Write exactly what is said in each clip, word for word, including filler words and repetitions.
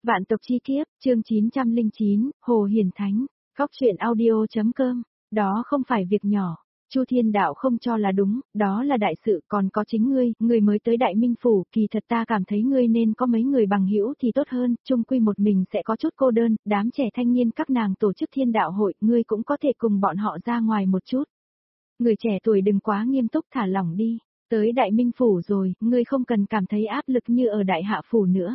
Vạn tộc chi kiếp, chương chín trăm lẻ chín, Hồ Hiển Thánh, Góc truyện audio.com, đó không phải việc nhỏ. Chu Thiên Đạo không cho là đúng, đó là đại sự, còn có chính ngươi, ngươi mới tới Đại Minh Phủ, kỳ thật ta cảm thấy ngươi nên có mấy người bằng hữu thì tốt hơn, chung quy một mình sẽ có chút cô đơn, đám trẻ thanh niên các nàng tổ chức Thiên Đạo hội, ngươi cũng có thể cùng bọn họ ra ngoài một chút. Người trẻ tuổi đừng quá nghiêm túc, thả lỏng đi, tới Đại Minh Phủ rồi, ngươi không cần cảm thấy áp lực như ở Đại Hạ Phủ nữa.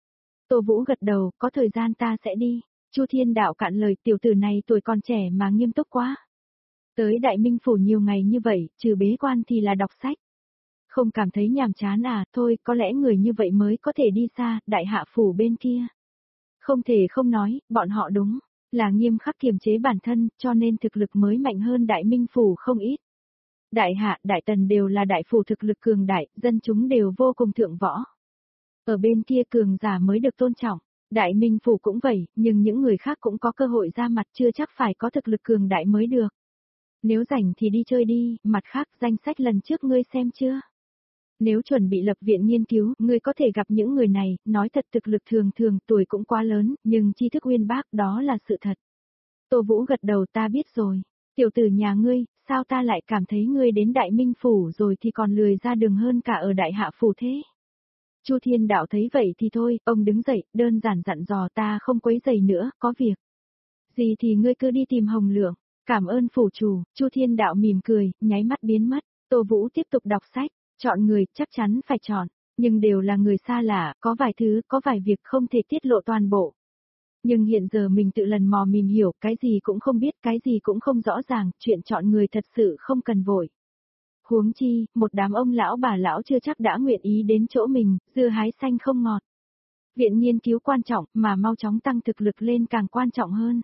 Tô Vũ gật đầu, có thời gian ta sẽ đi. Chu Thiên Đạo cạn lời, tiểu tử này tuổi còn trẻ mà nghiêm túc quá. Tới Đại Minh Phủ nhiều ngày như vậy, trừ bế quan thì là đọc sách. Không cảm thấy nhàm chán à, thôi, có lẽ người như vậy mới có thể đi xa, Đại Hạ Phủ bên kia. Không thể không nói, bọn họ đúng, là nghiêm khắc kiềm chế bản thân, cho nên thực lực mới mạnh hơn Đại Minh Phủ không ít. Đại Hạ, Đại Tần đều là đại phủ thực lực cường đại, dân chúng đều vô cùng thượng võ. Ở bên kia cường giả mới được tôn trọng, Đại Minh Phủ cũng vậy, nhưng những người khác cũng có cơ hội ra mặt, chưa chắc phải có thực lực cường đại mới được. Nếu rảnh thì đi chơi đi, mặt khác danh sách lần trước ngươi xem chưa? Nếu chuẩn bị lập viện nghiên cứu, ngươi có thể gặp những người này, nói thật thực lực thường thường, tuổi cũng quá lớn, nhưng tri thức uyên bác, đó là sự thật. Tô Vũ gật đầu, ta biết rồi. Tiểu tử nhà ngươi, sao ta lại cảm thấy ngươi đến Đại Minh Phủ rồi thì còn lười ra đường hơn cả ở Đại Hạ Phủ thế? Chu Thiên Đạo thấy vậy thì thôi, ông đứng dậy, đơn giản dặn dò ta không quấy rầy nữa, có việc. Gì thì ngươi cứ đi tìm Hồng Lượng, cảm ơn phủ chủ. Chu Thiên Đạo mỉm cười, nháy mắt biến mất. Tô Vũ tiếp tục đọc sách, chọn người, chắc chắn phải chọn, nhưng đều là người xa lạ, có vài thứ, có vài việc không thể tiết lộ toàn bộ. Nhưng hiện giờ mình tự lần mò mìm hiểu, cái gì cũng không biết, cái gì cũng không rõ ràng, chuyện chọn người thật sự không cần vội. Huống chi, một đám ông lão bà lão chưa chắc đã nguyện ý đến chỗ mình, dưa hái xanh không ngọt. Viện nghiên cứu quan trọng, mà mau chóng tăng thực lực lên càng quan trọng hơn.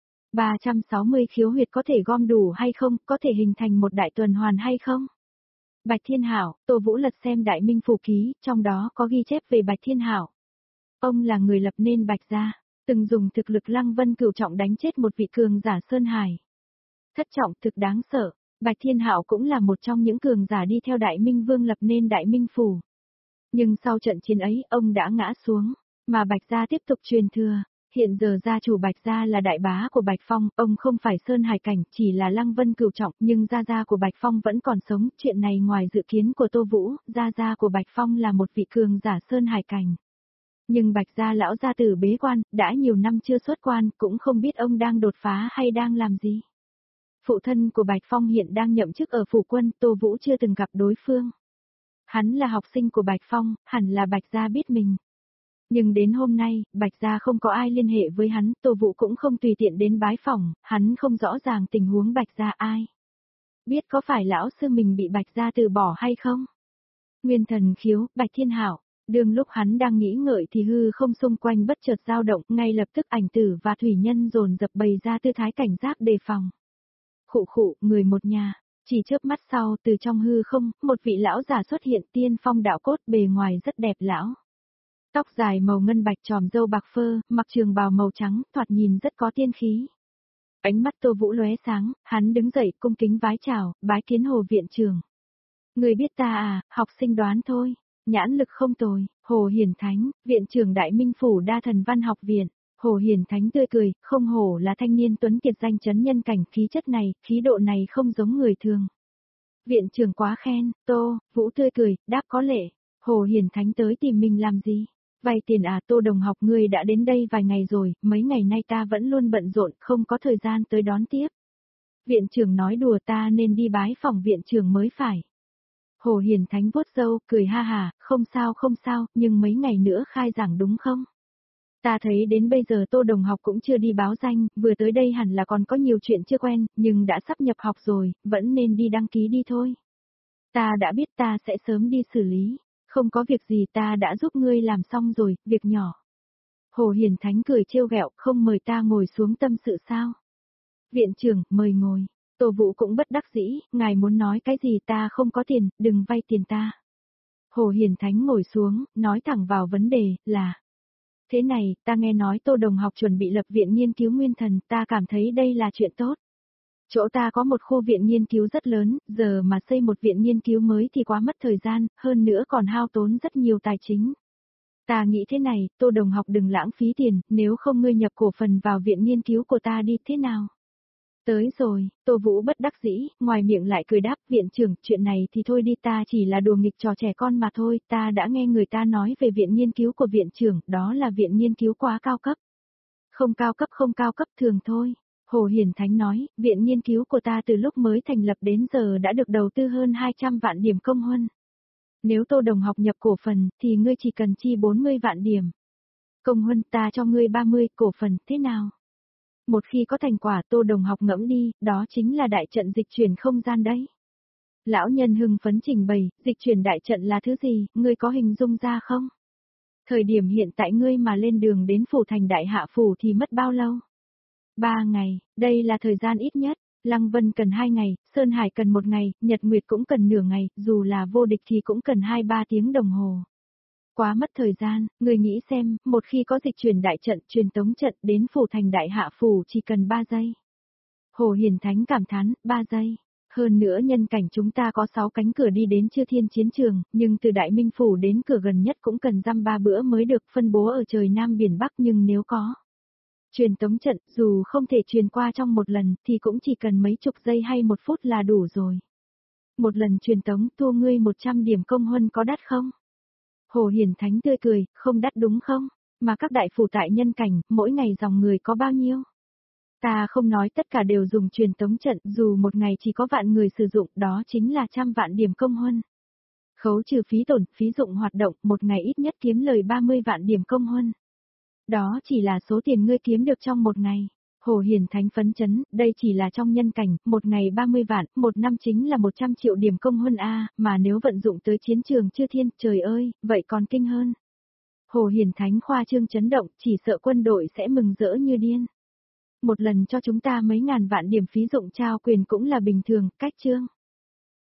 ba trăm sáu mươi khiếu huyệt có thể gom đủ hay không, có thể hình thành một đại tuần hoàn hay không? Bạch Thiên Hảo, Tô Vũ lật xem Đại Minh Phủ ký, trong đó có ghi chép về Bạch Thiên Hảo. Ông là người lập nên Bạch gia, từng dùng thực lực Lăng Vân Cửu Trọng đánh chết một vị cường giả Sơn Hải. Thất trọng thực đáng sợ. Bạch Thiên Hạo cũng là một trong những cường giả đi theo Đại Minh Vương lập nên Đại Minh Phủ. Nhưng sau trận chiến ấy, ông đã ngã xuống, mà Bạch gia tiếp tục truyền thừa. Hiện giờ gia chủ Bạch gia là đại bá của Bạch Phong, ông không phải Sơn Hải cảnh, chỉ là Lăng Vân Cửu Trọng, nhưng gia gia của Bạch Phong vẫn còn sống. Chuyện này ngoài dự kiến của Tô Vũ, gia gia của Bạch Phong là một vị cường giả Sơn Hải cảnh. Nhưng Bạch gia lão gia tử bế quan, đã nhiều năm chưa xuất quan, cũng không biết ông đang đột phá hay đang làm gì. Phụ thân của Bạch Phong hiện đang nhậm chức ở phủ quân, Tô Vũ chưa từng gặp đối phương. Hắn là học sinh của Bạch Phong, hẳn là Bạch gia biết mình. Nhưng đến hôm nay, Bạch gia không có ai liên hệ với hắn, Tô Vũ cũng không tùy tiện đến bái phỏng, hắn không rõ ràng tình huống Bạch gia ai. Biết có phải lão sư mình bị Bạch gia từ bỏ hay không? Nguyên thần khiếu, Bạch Thiên Hảo. Đường lúc hắn đang nghĩ ngợi thì hư không xung quanh bất chợt dao động, ngay lập tức ảnh tử và thủy nhân dồn dập bày ra tư thái cảnh giác đề phòng. Khụ khụ, người một nhà, chỉ chớp mắt sau, từ trong hư không, một vị lão già xuất hiện, tiên phong đạo cốt, bề ngoài rất đẹp lão. Tóc dài màu ngân bạch, tròm râu bạc phơ, mặc trường bào màu trắng, thoạt nhìn rất có tiên khí. Ánh mắt Tô Vũ lóe sáng, hắn đứng dậy cung kính vái chào, bái kiến Hồ viện trưởng. Người biết ta à, học sinh đoán thôi, nhãn lực không tồi, Hồ Hiển Thánh, viện trưởng Đại Minh Phủ Đa Thần Văn Học Viện. Hồ Hiển Thánh tươi cười, không hổ là thanh niên tuấn kiệt danh chấn nhân cảnh, khí chất này, khí độ này không giống người thường. Viện trưởng quá khen, Tô, Vũ tươi cười, đáp có lệ. Hồ Hiển Thánh tới tìm mình làm gì? Vay tiền à? Tô đồng học, ngươi đã đến đây vài ngày rồi, mấy ngày nay ta vẫn luôn bận rộn, không có thời gian tới đón tiếp. Viện trưởng nói đùa, ta nên đi bái phòng viện trưởng mới phải. Hồ Hiển Thánh vuốt râu, cười ha hà, không sao không sao, nhưng mấy ngày nữa khai giảng đúng không? Ta thấy đến bây giờ Tô đồng học cũng chưa đi báo danh, vừa tới đây hẳn là còn có nhiều chuyện chưa quen, nhưng đã sắp nhập học rồi, vẫn nên đi đăng ký đi thôi. Ta đã biết, ta sẽ sớm đi xử lý, không có việc gì, ta đã giúp ngươi làm xong rồi, việc nhỏ. Hồ Hiển Thánh cười trêu ghẹo, không mời ta ngồi xuống tâm sự sao? Viện trưởng, mời ngồi. Tô Vũ cũng bất đắc dĩ, ngài muốn nói cái gì, ta không có tiền, đừng vay tiền ta. Hồ Hiển Thánh ngồi xuống, nói thẳng vào vấn đề, là: thế này, ta nghe nói Tô đồng học chuẩn bị lập viện nghiên cứu nguyên thần, ta cảm thấy đây là chuyện tốt. Chỗ ta có một khu viện nghiên cứu rất lớn, giờ mà xây một viện nghiên cứu mới thì quá mất thời gian, hơn nữa còn hao tốn rất nhiều tài chính. Ta nghĩ thế này, Tô đồng học đừng lãng phí tiền, nếu không ngươi nhập cổ phần vào viện nghiên cứu của ta đi, thế nào? Tới rồi, Tô Vũ bất đắc dĩ, ngoài miệng lại cười đáp, viện trưởng, chuyện này thì thôi đi, ta chỉ là đùa nghịch trò trẻ con mà thôi, ta đã nghe người ta nói về viện nghiên cứu của viện trưởng, đó là viện nghiên cứu quá cao cấp. Không cao cấp không cao cấp thường thôi. Hồ Hiển Thánh nói, viện nghiên cứu của ta từ lúc mới thành lập đến giờ đã được đầu tư hơn hai trăm vạn điểm công huân. Nếu Tô đồng học nhập cổ phần, thì ngươi chỉ cần chi bốn mươi vạn điểm. Công huân ta cho ngươi ba mươi, cổ phần, thế nào? Một khi có thành quả Tô đồng học ngẫm đi, đó chính là đại trận dịch chuyển không gian đấy. Lão nhân hưng phấn trình bày, dịch chuyển đại trận là thứ gì, ngươi có hình dung ra không? Thời điểm hiện tại ngươi mà lên đường đến phủ thành đại hạ phủ thì mất bao lâu? Ba ngày, đây là thời gian ít nhất, Lăng Vân cần hai ngày, Sơn Hải cần một ngày, Nhật Nguyệt cũng cần nửa ngày, dù là vô địch thì cũng cần hai ba tiếng đồng hồ. Quá mất thời gian, người nghĩ xem, một khi có dịch chuyển đại trận, truyền tống trận đến phủ thành đại hạ phủ chỉ cần ba giây. Hồ Hiển Thánh cảm thán, ba giây. Hơn nữa nhân cảnh chúng ta có sáu cánh cửa đi đến Chư Thiên chiến trường, nhưng từ Đại Minh phủ đến cửa gần nhất cũng cần dăm ba bữa mới được phân bố ở trời Nam biển Bắc, nhưng nếu có truyền tống trận, dù không thể truyền qua trong một lần, thì cũng chỉ cần mấy chục giây hay một phút là đủ rồi. Một lần truyền tống thua ngươi một trăm điểm công huân có đắt không? Hồ Hiển Thánh tươi cười, không đắt đúng không? Mà các đại phủ tại nhân cảnh, mỗi ngày dòng người có bao nhiêu? Ta không nói tất cả đều dùng truyền tống trận, dù một ngày chỉ có vạn người sử dụng, đó chính là trăm vạn điểm công huân. Khấu trừ phí tổn, phí dụng hoạt động, một ngày ít nhất kiếm lời ba mươi vạn điểm công huân. Đó chỉ là số tiền ngươi kiếm được trong một ngày. Hồ Hiển Thánh phấn chấn, đây chỉ là trong nhân cảnh, một ngày ba mươi vạn, một năm chính là một trăm triệu điểm công huân A, mà nếu vận dụng tới chiến trường Chư Thiên, trời ơi, vậy còn kinh hơn. Hồ Hiển Thánh khoa trương chấn động, chỉ sợ quân đội sẽ mừng rỡ như điên. Một lần cho chúng ta mấy ngàn vạn điểm phí dụng trao quyền cũng là bình thường, cách chương.